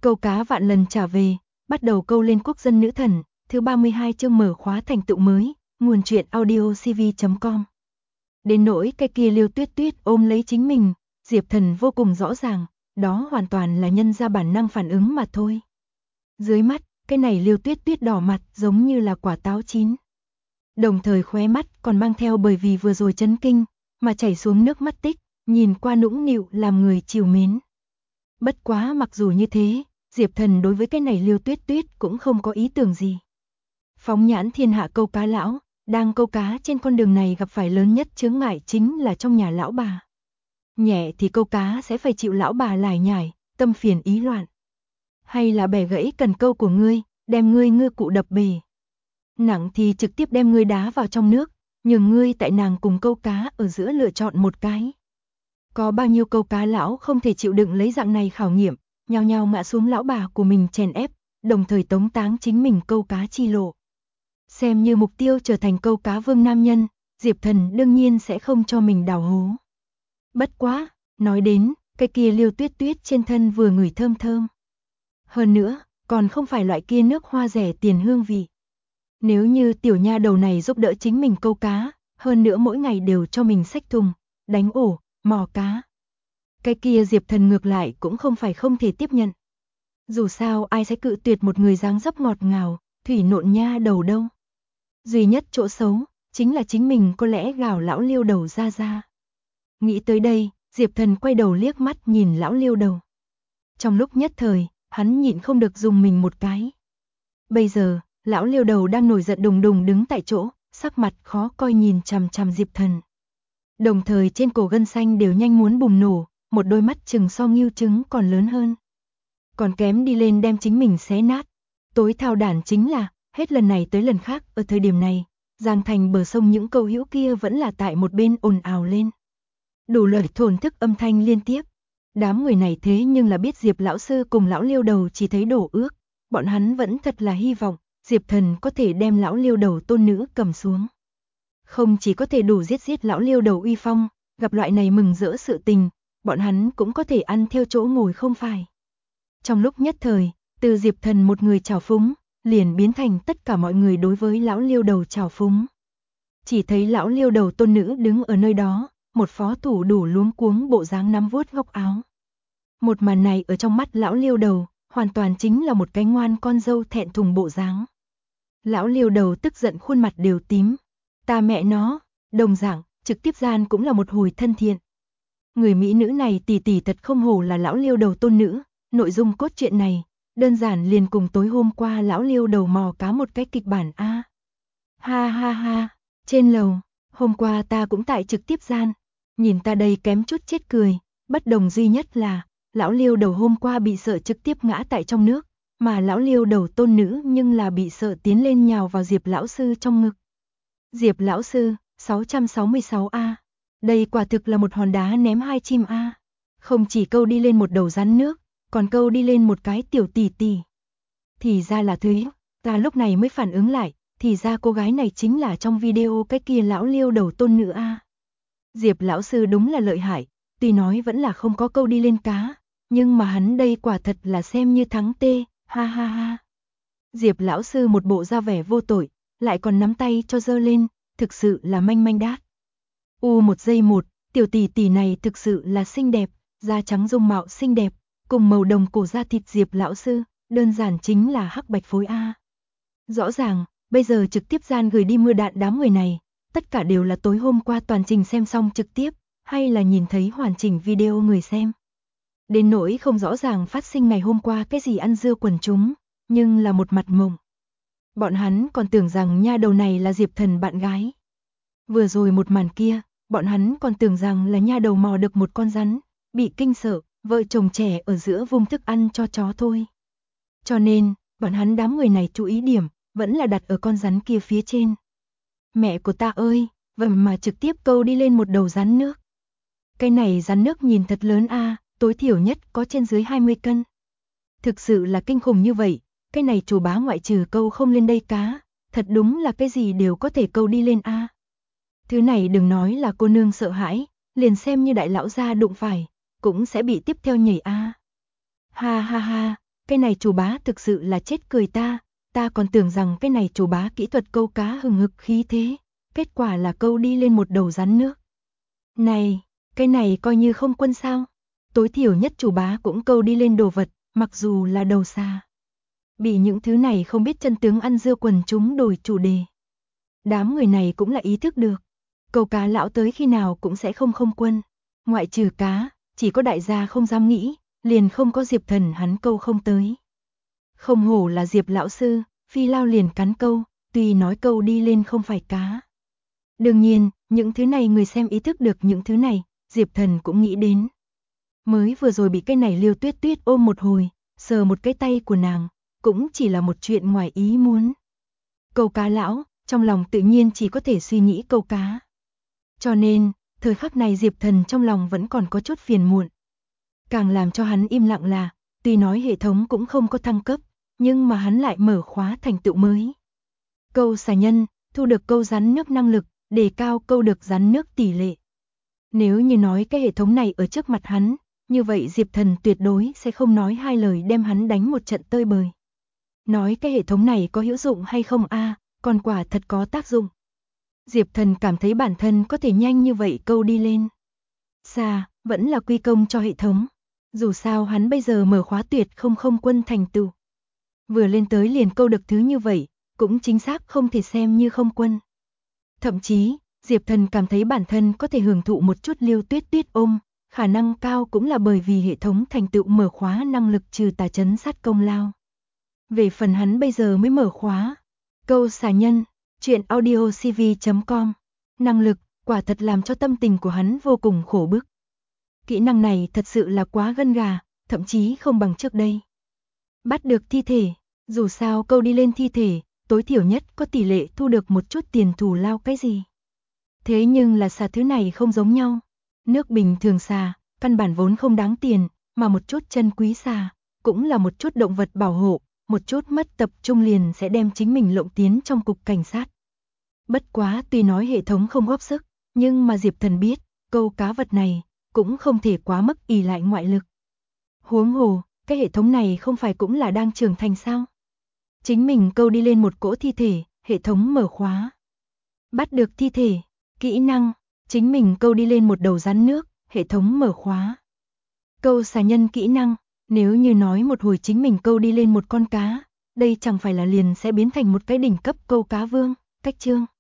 Câu cá vạn lần trả về, bắt đầu câu lên quốc dân nữ thần, thứ 32 chương mở khóa thành tựu mới, nguồn truyện audiocv.com. Đến nỗi cái kia Liêu Tuyết Tuyết ôm lấy chính mình, Diệp Thần vô cùng rõ ràng, đó hoàn toàn là nhân ra bản năng phản ứng mà thôi. Dưới mắt, cái này Liêu Tuyết Tuyết đỏ mặt giống như là quả táo chín. Đồng thời khóe mắt còn mang theo bởi vì vừa rồi chấn kinh, mà chảy xuống nước mắt tích, nhìn qua nũng nịu làm người chiều mến. Bất quá mặc dù như thế, Diệp Thần đối với cái này Liêu Tuyết Tuyết cũng không có ý tưởng gì. Phóng nhãn thiên hạ câu cá lão, đang câu cá trên con đường này gặp phải lớn nhất chướng ngại chính là trong nhà lão bà. Nhẹ thì câu cá sẽ phải chịu lão bà lải nhải, tâm phiền ý loạn. Hay là bẻ gãy cần câu của ngươi, đem ngươi ngư cụ đập bể. Nặng thì trực tiếp đem ngươi đá vào trong nước, nhường ngươi tại nàng cùng câu cá ở giữa lựa chọn một cái. Có bao nhiêu câu cá lão không thể chịu đựng lấy dạng này khảo nghiệm, nhao nhao ngã xuống lão bà của mình chèn ép, đồng thời tống táng chính mình câu cá chi lộ. Xem như mục tiêu trở thành câu cá vương nam nhân, Diệp Thần đương nhiên sẽ không cho mình đào hố. Bất quá, nói đến, cái kia Liêu Tuyết Tuyết trên thân vừa ngửi thơm thơm. Hơn nữa, còn không phải loại kia nước hoa rẻ tiền hương vị. Nếu như tiểu nha đầu này giúp đỡ chính mình câu cá, hơn nữa mỗi ngày đều cho mình xách thùng, đánh ổ, mò cá. Cái kia Diệp Thần ngược lại cũng không phải không thể tiếp nhận. Dù sao ai sẽ cự tuyệt một người dáng dấp ngọt ngào, thủy nộn nha đầu đâu. Duy nhất chỗ xấu, chính là chính mình có lẽ gào lão Liêu đầu ra ra. Nghĩ tới đây, Diệp Thần quay đầu liếc mắt nhìn lão Liêu đầu. Trong lúc nhất thời, hắn nhịn không được dùng mình một cái. Bây giờ, lão Liêu đầu đang nổi giận đùng đùng đứng tại chỗ, sắc mặt khó coi nhìn chằm chằm Diệp Thần. Đồng thời trên cổ gân xanh đều nhanh muốn bùng nổ, một đôi mắt trừng so ngưu trứng còn lớn hơn. Còn kém đi lên đem chính mình xé nát. Tối thao đản chính là, hết lần này tới lần khác ở thời điểm này, Giang Thành bờ sông những câu hữu kia vẫn là tại một bên ồn ào lên. Đủ lời thổn thức âm thanh liên tiếp. Đám người này thế nhưng là biết Diệp lão sư cùng lão Liêu đầu chỉ thấy đổ ước, bọn hắn vẫn thật là hy vọng Diệp Thần có thể đem lão Liêu đầu tôn nữ cầm xuống. Không chỉ có thể đủ giết lão Liêu đầu uy phong, gặp loại này mừng rỡ sự tình, bọn hắn cũng có thể ăn theo chỗ ngồi không phải. Trong lúc nhất thời, từ Diệp Thần một người trào phúng, liền biến thành tất cả mọi người đối với lão Liêu đầu trào phúng. Chỉ thấy lão Liêu đầu tôn nữ đứng ở nơi đó, một phó thủ đủ luống cuống bộ dáng nắm vuốt góc áo. Một màn này ở trong mắt lão Liêu đầu, hoàn toàn chính là một cái ngoan con dâu thẹn thùng bộ dáng. Lão Liêu đầu tức giận khuôn mặt đều tím. Ta mẹ nó, đồng dạng, trực tiếp gian cũng là một hồi thân thiện. Người mỹ nữ này tỷ tỷ thật không hổ là lão Liêu đầu tôn nữ, nội dung cốt truyện này, đơn giản liền cùng tối hôm qua lão Liêu đầu mò cá một cái kịch bản a. Ha ha ha, trên lầu, hôm qua ta cũng tại trực tiếp gian, nhìn ta đây kém chút chết cười, bất đồng duy nhất là, lão Liêu đầu hôm qua bị sợ trực tiếp ngã tại trong nước, mà lão Liêu đầu tôn nữ nhưng là bị sợ tiến lên nhào vào Diệp lão sư trong ngực. Diệp lão sư, 666A. Đây quả thực là một hòn đá ném hai chim A. Không chỉ câu đi lên một đầu rắn nước, còn câu đi lên một cái tiểu tỷ tỷ. Thì ra là thế, ta lúc này mới phản ứng lại, thì ra cô gái này chính là trong video cái kia lão Liêu đầu tôn nữ A. Diệp lão sư đúng là lợi hại, tuy nói vẫn là không có câu đi lên cá, nhưng mà hắn đây quả thật là xem như thắng tê, ha ha ha. Diệp lão sư một bộ ra vẻ vô tội, lại còn nắm tay cho giơ lên, thực sự là manh manh đát. Một giây một, tiểu tỷ tỷ này thực sự là xinh đẹp, da trắng dung mạo xinh đẹp, cùng màu đồng cổ da thịt Diệp lão sư, đơn giản chính là hắc bạch phối A. Rõ ràng, bây giờ trực tiếp gian gửi đi mưa đạn đám người này, tất cả đều là tối hôm qua toàn trình xem xong trực tiếp, hay là nhìn thấy hoàn chỉnh video người xem. Đến nỗi không rõ ràng phát sinh ngày hôm qua cái gì ăn dưa quần chúng, nhưng là một mặt mộng. Bọn hắn còn tưởng rằng nha đầu này là Diệp Thần bạn gái. Vừa rồi một màn kia, bọn hắn còn tưởng rằng là nha đầu mò được một con rắn, bị kinh sợ, vợ chồng trẻ ở giữa vung thức ăn cho chó thôi. Cho nên, bọn hắn đám người này chú ý điểm, vẫn là đặt ở con rắn kia phía trên. Mẹ của ta ơi, vậy mà trực tiếp câu đi lên một đầu rắn nước. Cái này rắn nước nhìn thật lớn a, tối thiểu nhất có trên dưới 20 cân. Thực sự là kinh khủng như vậy, cái này chủ bá ngoại trừ câu không lên đây cá, thật đúng là cái gì đều có thể câu đi lên a. Thứ này đừng nói là cô nương sợ hãi, liền xem như đại lão gia đụng phải, cũng sẽ bị tiếp theo nhảy a. Ha ha ha, cái này chủ bá thực sự là chết cười ta còn tưởng rằng cái này chủ bá kỹ thuật câu cá hừng hực khí thế, kết quả là câu đi lên một đầu rắn nước. Này, cái này coi như không quân sao? Tối thiểu nhất chủ bá cũng câu đi lên đồ vật, mặc dù là đầu xa. Bị những thứ này không biết chân tướng ăn dưa quần chúng đổi chủ đề. Đám người này cũng là ý thức được. Câu cá lão tới khi nào cũng sẽ không quân. Ngoại trừ cá, chỉ có đại gia không dám nghĩ, liền không có Diệp Thần hắn câu không tới. Không hổ là Diệp lão sư, phi lao liền cắn câu, tuy nói câu đi lên không phải cá. Đương nhiên, những thứ này người xem ý thức được những thứ này, Diệp Thần cũng nghĩ đến. Mới vừa rồi bị cái này Liêu Tuyết Tuyết ôm một hồi, sờ một cái tay của nàng, cũng chỉ là một chuyện ngoài ý muốn. Câu cá lão, trong lòng tự nhiên chỉ có thể suy nghĩ câu cá. Cho nên, thời khắc này Diệp Thần trong lòng vẫn còn có chút phiền muộn. Càng làm cho hắn im lặng là, tuy nói hệ thống cũng không có thăng cấp, nhưng mà hắn lại mở khóa thành tựu mới. Câu xà nhân, thu được câu rắn nước năng lực, đề cao câu được rắn nước tỷ lệ. Nếu như nói cái hệ thống này ở trước mặt hắn, như vậy Diệp Thần tuyệt đối sẽ không nói hai lời đem hắn đánh một trận tơi bời. Nói cái hệ thống này có hữu dụng hay không còn quả thật có tác dụng. Diệp Thần cảm thấy bản thân có thể nhanh như vậy câu đi lên. Xa, vẫn là quy công cho hệ thống. Dù sao hắn bây giờ mở khóa tuyệt không quân thành tựu. Vừa lên tới liền câu được thứ như vậy, cũng chính xác không thể xem như không quân. Thậm chí, Diệp Thần cảm thấy bản thân có thể hưởng thụ một chút Liêu Tuyết Tuyết ôm, khả năng cao cũng là bởi vì hệ thống thành tựu mở khóa năng lực trừ tà chấn sát công lao. Về phần hắn bây giờ mới mở khóa, câu xà nhân, truyện audiocv.com, năng lực, quả thật làm cho tâm tình của hắn vô cùng khổ bức. Kỹ năng này thật sự là quá gân gà, thậm chí không bằng trước đây. Bắt được thi thể, dù sao câu đi lên thi thể, tối thiểu nhất có tỷ lệ thu được một chút tiền thù lao cái gì. Thế nhưng là xà thứ này không giống nhau. Nước bình thường xà, căn bản vốn không đáng tiền, mà một chút chân quý xà, cũng là một chút động vật bảo hộ, một chút mất tập trung liền sẽ đem chính mình lộng tiến trong cục cảnh sát. Bất quá tuy nói hệ thống không góp sức, nhưng mà Diệp Thần biết, câu cá vật này, cũng không thể quá mức ỷ lại ngoại lực. Huống hồ, cái hệ thống này không phải cũng là đang trưởng thành sao? Chính mình câu đi lên một cỗ thi thể, hệ thống mở khóa. Bắt được thi thể, kỹ năng, chính mình câu đi lên một đầu rắn nước, hệ thống mở khóa. Câu xà nhân kỹ năng, nếu như nói một hồi chính mình câu đi lên một con cá, đây chẳng phải là liền sẽ biến thành một cái đỉnh cấp câu cá vương, cách chương.